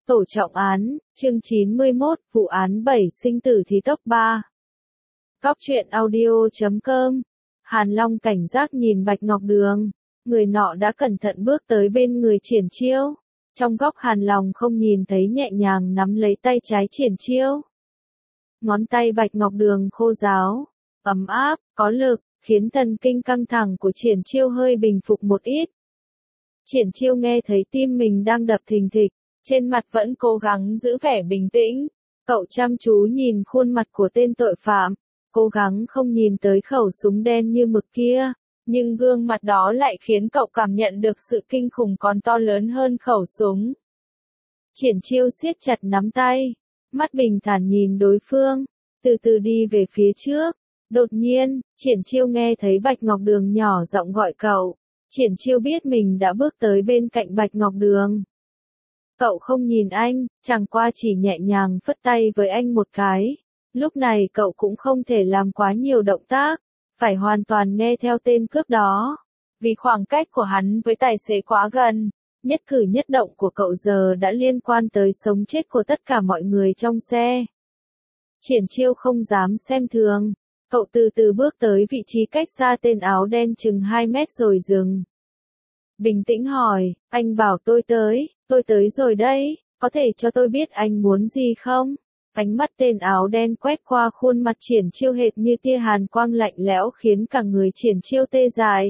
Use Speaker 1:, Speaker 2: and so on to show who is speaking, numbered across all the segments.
Speaker 1: Tổ trọng án, chương 91, vụ án 7 sinh tử thì tốc 3. Cóc truyện audio.com. Hàn Long cảnh giác nhìn Bạch Ngọc Đường. Người nọ đã cẩn thận bước tới bên người Triển Chiêu. Trong góc Hàn Long không nhìn thấy nhẹ nhàng nắm lấy tay trái Triển Chiêu. Ngón tay Bạch Ngọc Đường khô ráo, ấm áp, có lực, khiến thần kinh căng thẳng của Triển Chiêu hơi bình phục một ít. Triển Chiêu nghe thấy tim mình đang đập thình thịch, trên mặt vẫn cố gắng giữ vẻ bình tĩnh. Cậu chăm chú nhìn khuôn mặt của tên tội phạm, cố gắng không nhìn tới khẩu súng đen như mực kia, nhưng gương mặt đó lại khiến cậu cảm nhận được sự kinh khủng còn to lớn hơn khẩu súng. Triển Chiêu siết chặt nắm tay, mắt bình thản nhìn đối phương, từ từ đi về phía trước. Đột nhiên, Triển Chiêu nghe thấy Bạch Ngọc Đường nhỏ giọng gọi cậu. Triển Chiêu biết mình đã bước tới bên cạnh Bạch Ngọc Đường. Cậu không nhìn anh, chẳng qua chỉ nhẹ nhàng phất tay với anh một cái. Lúc này cậu cũng không thể làm quá nhiều động tác, phải hoàn toàn nghe theo tên cướp đó. Vì khoảng cách của hắn với tài xế quá gần, nhất cử nhất động của cậu giờ đã liên quan tới sống chết của tất cả mọi người trong xe. Triển Chiêu không dám xem thường, cậu từ từ bước tới vị trí cách xa tên áo đen chừng 2 mét rồi dừng. Bình tĩnh hỏi, anh bảo tôi tới rồi đấy, có thể cho tôi biết anh muốn gì không? Ánh mắt tên áo đen quét qua khuôn mặt Triển Chiêu hệt như tia hàn quang lạnh lẽo khiến cả người Triển Chiêu tê dại.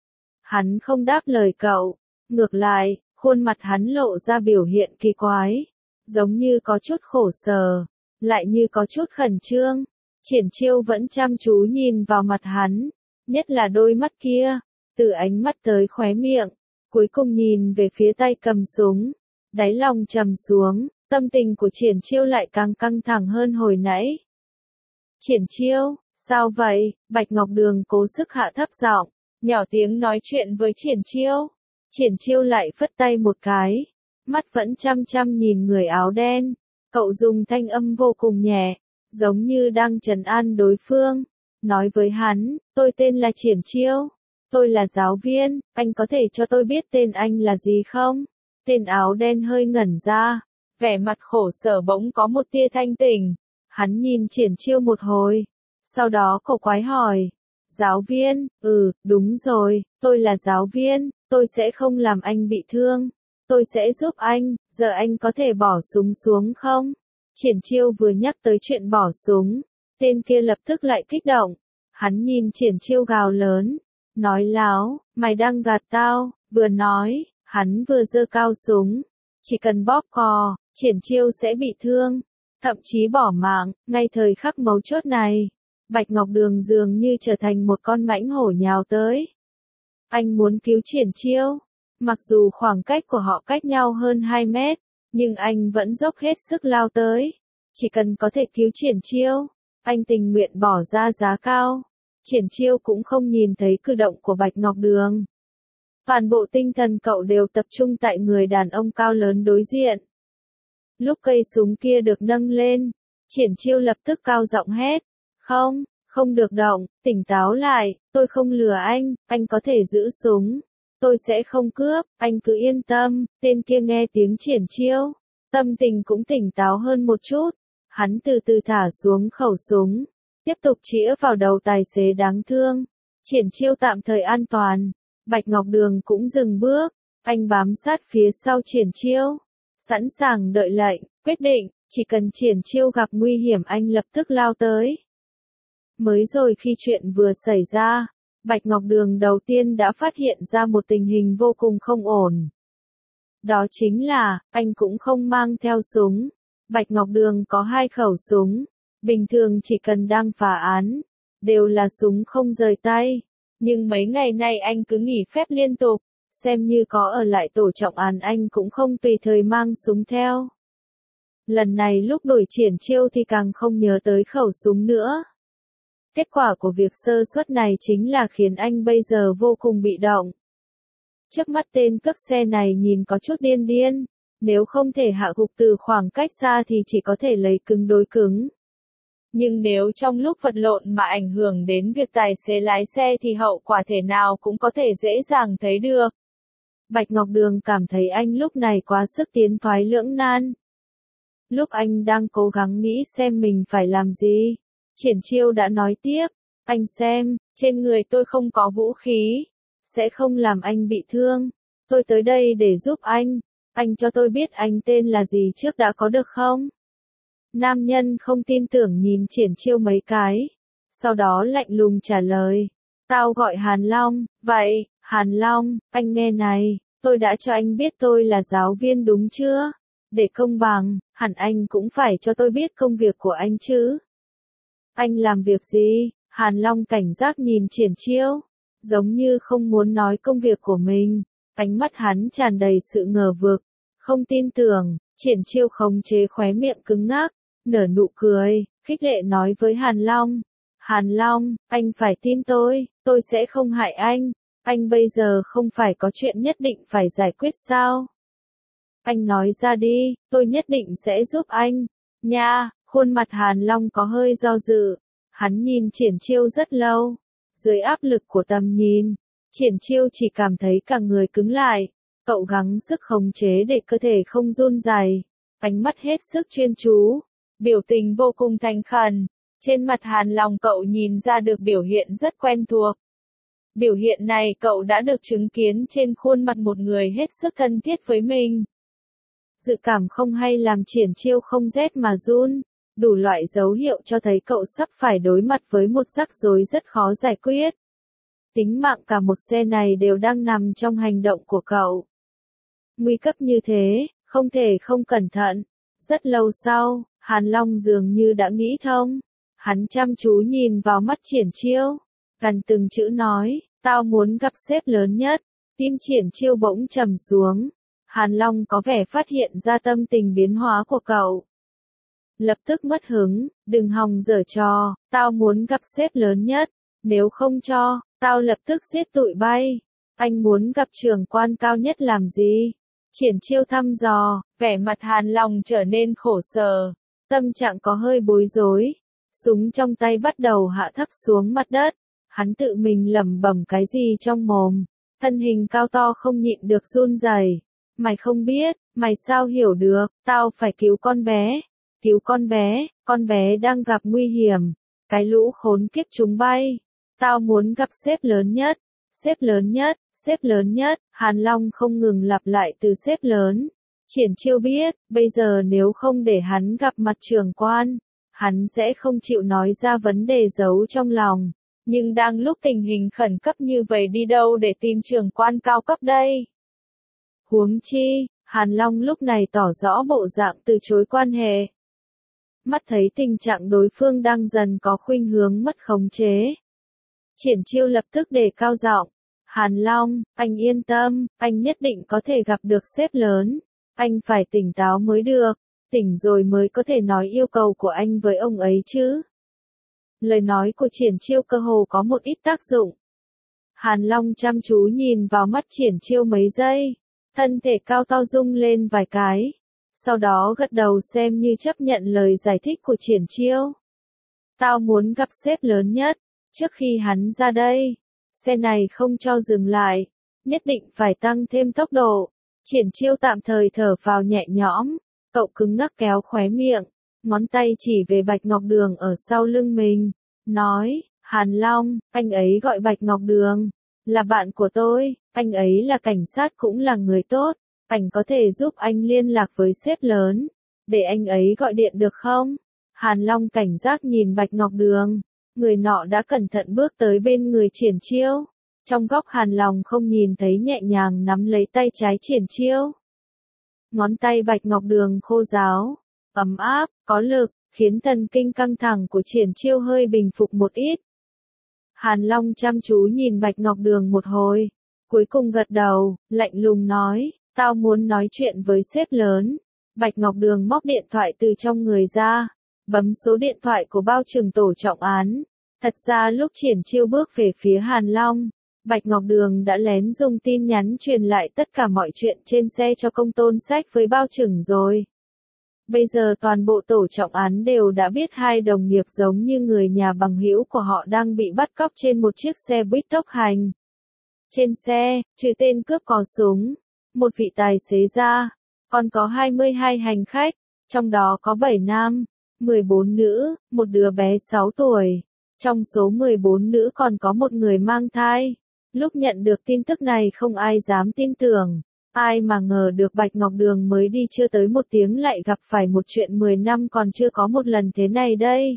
Speaker 1: Hắn không đáp lời cậu, ngược lại, khuôn mặt hắn lộ ra biểu hiện kỳ quái, giống như có chút khổ sở, lại như có chút khẩn trương. Triển Chiêu vẫn chăm chú nhìn vào mặt hắn, nhất là đôi mắt kia, từ ánh mắt tới khóe miệng, cuối cùng nhìn về phía tay cầm súng, đáy lòng trầm xuống, tâm tình của Triển Chiêu lại càng căng thẳng hơn hồi nãy. Triển Chiêu, sao vậy? Bạch Ngọc Đường cố sức hạ thấp giọng, nhỏ tiếng nói chuyện với Triển Chiêu. Triển Chiêu lại phất tay một cái, mắt vẫn chăm chăm nhìn người áo đen, cậu dùng thanh âm vô cùng nhẹ, giống như đang trấn an đối phương, nói với hắn, tôi tên là Triển Chiêu, tôi là giáo viên, anh có thể cho tôi biết tên anh là gì không? Tên áo đen hơi ngẩn ra, vẻ mặt khổ sở bỗng có một tia thanh tỉnh, hắn nhìn Triển Chiêu một hồi, sau đó cậu quái hỏi, giáo viên, đúng rồi, tôi là giáo viên, tôi sẽ không làm anh bị thương, tôi sẽ giúp anh, giờ anh có thể bỏ súng xuống không? Triển Chiêu vừa nhắc tới chuyện bỏ súng, tên kia lập tức lại kích động, hắn nhìn Triển Chiêu gào lớn, nói láo, mày đang gạt tao, vừa nói, hắn vừa giơ cao súng, chỉ cần bóp cò, Triển Chiêu sẽ bị thương, thậm chí bỏ mạng. Ngay thời khắc mấu chốt này, Bạch Ngọc Đường dường như trở thành một con mãnh hổ nhào tới. Anh muốn cứu Triển Chiêu, mặc dù khoảng cách của họ cách nhau hơn 2 mét, nhưng anh vẫn dốc hết sức lao tới. Chỉ cần có thể cứu Triển Chiêu, anh tình nguyện bỏ ra giá cao. Triển Chiêu cũng không nhìn thấy cử động của Bạch Ngọc Đường. Toàn bộ tinh thần cậu đều tập trung tại người đàn ông cao lớn đối diện. Lúc cây súng kia được nâng lên, Triển Chiêu lập tức cao giọng hét, không được động, tỉnh táo lại, tôi không lừa anh có thể giữ súng. Tôi sẽ không cướp, anh cứ yên tâm. Tên kia nghe tiếng Triển Chiêu, tâm tình cũng tỉnh táo hơn một chút. Hắn từ từ thả xuống khẩu súng, tiếp tục chĩa vào đầu tài xế đáng thương. Triển Chiêu tạm thời an toàn, Bạch Ngọc Đường cũng dừng bước, anh bám sát phía sau Triển Chiêu, sẵn sàng đợi lệnh, quyết định, chỉ cần Triển Chiêu gặp nguy hiểm anh lập tức lao tới. Mới rồi khi chuyện vừa xảy ra, Bạch Ngọc Đường đầu tiên đã phát hiện ra một tình hình vô cùng không ổn. Đó chính là, anh cũng không mang theo súng. Bạch Ngọc Đường có 2 khẩu súng, bình thường chỉ cần đang phá án, đều là súng không rời tay. Nhưng mấy ngày nay anh cứ nghỉ phép liên tục, xem như có ở lại tổ trọng án anh cũng không tùy thời mang súng theo. Lần này lúc đổi Triển Chiêu thì càng không nhớ tới khẩu súng nữa. Kết quả của việc sơ suất này chính là khiến anh bây giờ vô cùng bị động. Trước mắt tên cướp xe này nhìn có chút điên, nếu không thể hạ gục từ khoảng cách xa thì chỉ có thể lấy cứng đối cứng. Nhưng nếu trong lúc vật lộn mà ảnh hưởng đến việc tài xế lái xe thì hậu quả thể nào cũng có thể dễ dàng thấy được. Bạch Ngọc Đường cảm thấy anh lúc này quá sức tiến thoái lưỡng nan, Lúc anh đang cố gắng nghĩ xem mình phải làm gì, Triển Chiêu đã nói tiếp, anh xem, trên người tôi không có vũ khí, sẽ không làm anh bị thương. Tôi tới đây để giúp anh cho tôi biết anh tên là gì trước đã có được không? Nam nhân không tin tưởng nhìn Triển Chiêu mấy cái, sau đó lạnh lùng trả lời, tao gọi Hàn Long, vậy, Hàn Long, anh nghe này, tôi đã cho anh biết tôi là giáo viên đúng chưa? Để công bằng, hẳn anh cũng phải cho tôi biết công việc của anh chứ. Anh làm việc gì? Hàn Long cảnh giác nhìn Triển Chiêu, giống như không muốn nói công việc của mình, ánh mắt hắn tràn đầy sự ngờ vực, không tin tưởng. Triển Chiêu khống chế khóe miệng cứng ngắc, nở nụ cười, khích lệ nói với Hàn Long, Hàn Long, anh phải tin tôi sẽ không hại anh bây giờ không phải có chuyện nhất định phải giải quyết sao? Anh nói ra đi, tôi nhất định sẽ giúp anh. Nha, khuôn mặt Hàn Long có hơi do dự, hắn nhìn Triển Chiêu rất lâu, dưới áp lực của tầm nhìn, Triển Chiêu chỉ cảm thấy cả người cứng lại, cậu gắng sức khống chế để cơ thể không run rẩy, ánh mắt hết sức chuyên chú, biểu tình vô cùng thành khẩn. Trên mặt Hàn Long cậu nhìn ra được biểu hiện rất quen thuộc. Biểu hiện này cậu đã được chứng kiến trên khuôn mặt một người hết sức thân thiết với mình. Dự cảm không hay làm Triển Chiêu không rét mà run, đủ loại dấu hiệu cho thấy cậu sắp phải đối mặt với một rắc rối rất khó giải quyết. Tính mạng cả một xe này đều đang nằm trong hành động của cậu. Nguy cấp như thế, không thể không cẩn thận. Rất lâu sau, Hàn Long dường như đã nghĩ thông. Hắn chăm chú nhìn vào mắt Triển Chiêu, gần từng chữ nói, tao muốn gặp sếp lớn nhất. Tim Triển Chiêu bỗng trầm xuống. Hàn Long có vẻ phát hiện ra tâm tình biến hóa của cậu. Lập tức mất hứng, đừng hòng giở trò, tao muốn gặp sếp lớn nhất, nếu không cho, tao lập tức giết tụi bay. Anh muốn gặp trưởng quan cao nhất làm gì? Triển Chiêu thăm dò, vẻ mặt Hàn Long trở nên khổ sở, tâm trạng có hơi bối rối. Súng trong tay bắt đầu hạ thấp xuống mặt đất, hắn tự mình lẩm bẩm cái gì trong mồm, thân hình cao to không nhịn được run rẩy. Mày không biết, mày sao hiểu được, tao phải cứu con bé đang gặp nguy hiểm, cái lũ khốn kiếp chúng bay. Tao muốn gặp sếp lớn nhất, sếp lớn nhất, sếp lớn nhất, Hàn Long không ngừng lặp lại từ sếp lớn. Triển Chiêu biết, bây giờ nếu không để hắn gặp mặt trưởng quan, hắn sẽ không chịu nói ra vấn đề giấu trong lòng. Nhưng đang lúc tình hình khẩn cấp như vậy đi đâu để tìm trưởng quan cao cấp đây? Huống chi, Hàn Long lúc này tỏ rõ bộ dạng từ chối quan hệ. Mắt thấy tình trạng đối phương đang dần có khuynh hướng mất khống chế. Triển Chiêu lập tức đề cao giọng, Hàn Long, anh yên tâm, anh nhất định có thể gặp được sếp lớn. Anh phải tỉnh táo mới được, tỉnh rồi mới có thể nói yêu cầu của anh với ông ấy chứ. Lời nói của Triển Chiêu cơ hồ có một ít tác dụng. Hàn Long chăm chú nhìn vào mắt Triển Chiêu mấy giây, thân thể cao to rung lên vài cái, sau đó gật đầu xem như chấp nhận lời giải thích của Triển Chiêu. Tao muốn gặp sếp lớn nhất, trước khi hắn ra đây, xe này không cho dừng lại, nhất định phải tăng thêm tốc độ. Triển Chiêu tạm thời thở vào nhẹ nhõm, cậu cứng ngắc kéo khóe miệng, ngón tay chỉ về Bạch Ngọc Đường ở sau lưng mình, nói, Hàn Long, anh ấy gọi Bạch Ngọc Đường, là bạn của tôi, anh ấy là cảnh sát cũng là người tốt, anh có thể giúp anh liên lạc với sếp lớn, để anh ấy gọi điện được không? Hàn Long cảnh giác nhìn Bạch Ngọc Đường, người nọ đã cẩn thận bước tới bên người Triển Chiêu. Trong góc Hàn Long không nhìn thấy nhẹ nhàng nắm lấy tay trái Triển Chiêu. Ngón tay Bạch Ngọc Đường khô ráo, ấm áp, có lực, khiến thần kinh căng thẳng của Triển Chiêu hơi bình phục một ít. Hàn Long chăm chú nhìn Bạch Ngọc Đường một hồi, cuối cùng gật đầu, lạnh lùng nói, tao muốn nói chuyện với sếp lớn. Bạch Ngọc Đường móc điện thoại từ trong người ra, bấm số điện thoại của bao trưởng tổ trọng án. Thật ra lúc Triển Chiêu bước về phía Hàn Long, Bạch Ngọc Đường đã lén dùng tin nhắn truyền lại tất cả mọi chuyện trên xe cho Công Tôn Sách với bao trưởng rồi. Bây giờ toàn bộ tổ trọng án đều đã biết hai đồng nghiệp giống như người nhà bằng hữu của họ đang bị bắt cóc trên một chiếc xe buýt tốc hành. Trên xe, trừ tên cướp có súng, một vị tài xế ra, còn có 22 hành khách. Trong đó có 7 nam, 14 nữ, một đứa bé 6 tuổi. Trong số 14 nữ còn có một người mang thai. Lúc nhận được tin tức này không ai dám tin tưởng. Ai mà ngờ được Bạch Ngọc Đường mới đi chưa tới 1 tiếng lại gặp phải một chuyện 10 năm còn chưa có một lần thế này đây.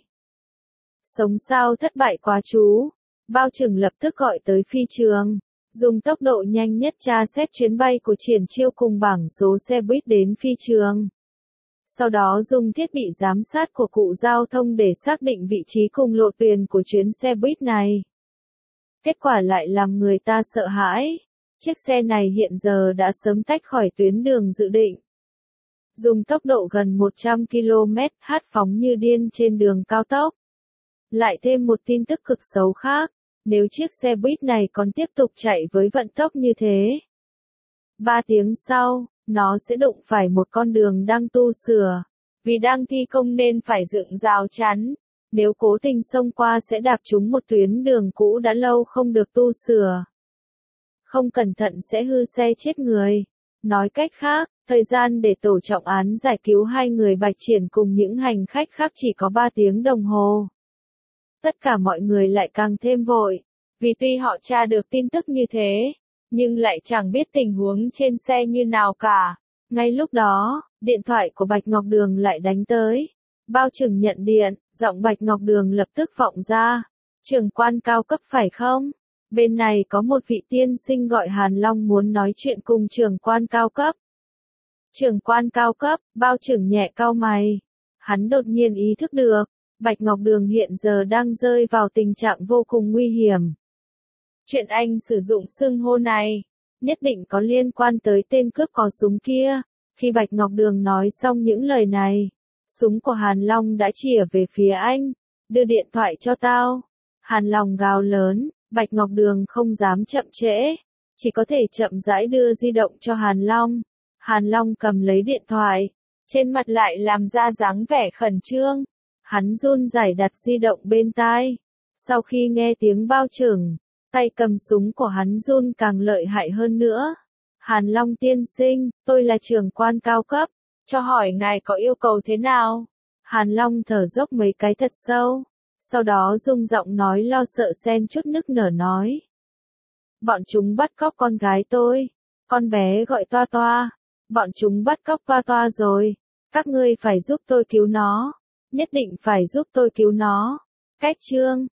Speaker 1: Sống sao thất bại quá chú. Bao Trừng lập tức gọi tới phi trường. Dùng tốc độ nhanh nhất tra xét chuyến bay của Triển Chiêu cùng bảng số xe buýt đến phi trường. Sau đó dùng thiết bị giám sát của cụ giao thông để xác định vị trí cùng lộ tuyến của chuyến xe buýt này. Kết quả lại làm người ta sợ hãi. Chiếc xe này hiện giờ đã sớm tách khỏi tuyến đường dự định. Dùng tốc độ gần 100 km/h phóng như điên trên đường cao tốc. Lại thêm một tin tức cực xấu khác. Nếu chiếc xe buýt này còn tiếp tục chạy với vận tốc như thế, 3 tiếng sau, nó sẽ đụng phải một con đường đang tu sửa. Vì đang thi công nên phải dựng rào chắn. Nếu cố tình xông qua sẽ đạp trúng một tuyến đường cũ đã lâu không được tu sửa. Không cẩn thận sẽ hư xe chết người. Nói cách khác, thời gian để tổ trọng án giải cứu 2 người Bạch Triển cùng những hành khách khác chỉ có 3 tiếng đồng hồ. Tất cả mọi người lại càng thêm vội. Vì tuy họ tra được tin tức như thế, nhưng lại chẳng biết tình huống trên xe như nào cả. Ngay lúc đó, điện thoại của Bạch Ngọc Đường lại đánh tới. Bao Trừng nhận điện, giọng Bạch Ngọc Đường lập tức vọng ra. Trưởng quan cao cấp phải không? Bên này có một vị tiên sinh gọi Hàn Long muốn nói chuyện cùng trưởng quan cao cấp. Trưởng quan cao cấp, Bao Trừng nhẹ cau mày. Hắn đột nhiên ý thức được, Bạch Ngọc Đường hiện giờ đang rơi vào tình trạng vô cùng nguy hiểm. Chuyện anh sử dụng xưng hô này, nhất định có liên quan tới tên cướp có súng kia. Khi Bạch Ngọc Đường nói xong những lời này, súng của Hàn Long đã chĩa về phía anh. Đưa điện thoại cho tao. Hàn Long gào lớn, Bạch Ngọc Đường không dám chậm trễ, chỉ có thể chậm rãi đưa di động cho Hàn Long. Hàn Long cầm lấy điện thoại, trên mặt lại làm ra dáng vẻ khẩn trương. Hắn run rẩy đặt di động bên tai. Sau khi nghe tiếng Bao Trừng, tay cầm súng của hắn run càng lợi hại hơn nữa. Hàn Long tiên sinh, tôi là trưởng quan cao cấp, cho hỏi ngài có yêu cầu thế nào? Hàn Long thở dốc mấy cái thật sâu, sau đó rung giọng nói lo sợ xen chút nức nở nói. Bọn chúng bắt cóc con gái tôi, con bé gọi Toa Toa, bọn chúng bắt cóc Toa Toa rồi, các ngươi phải giúp tôi cứu nó, nhất định phải giúp tôi cứu nó. Cách chương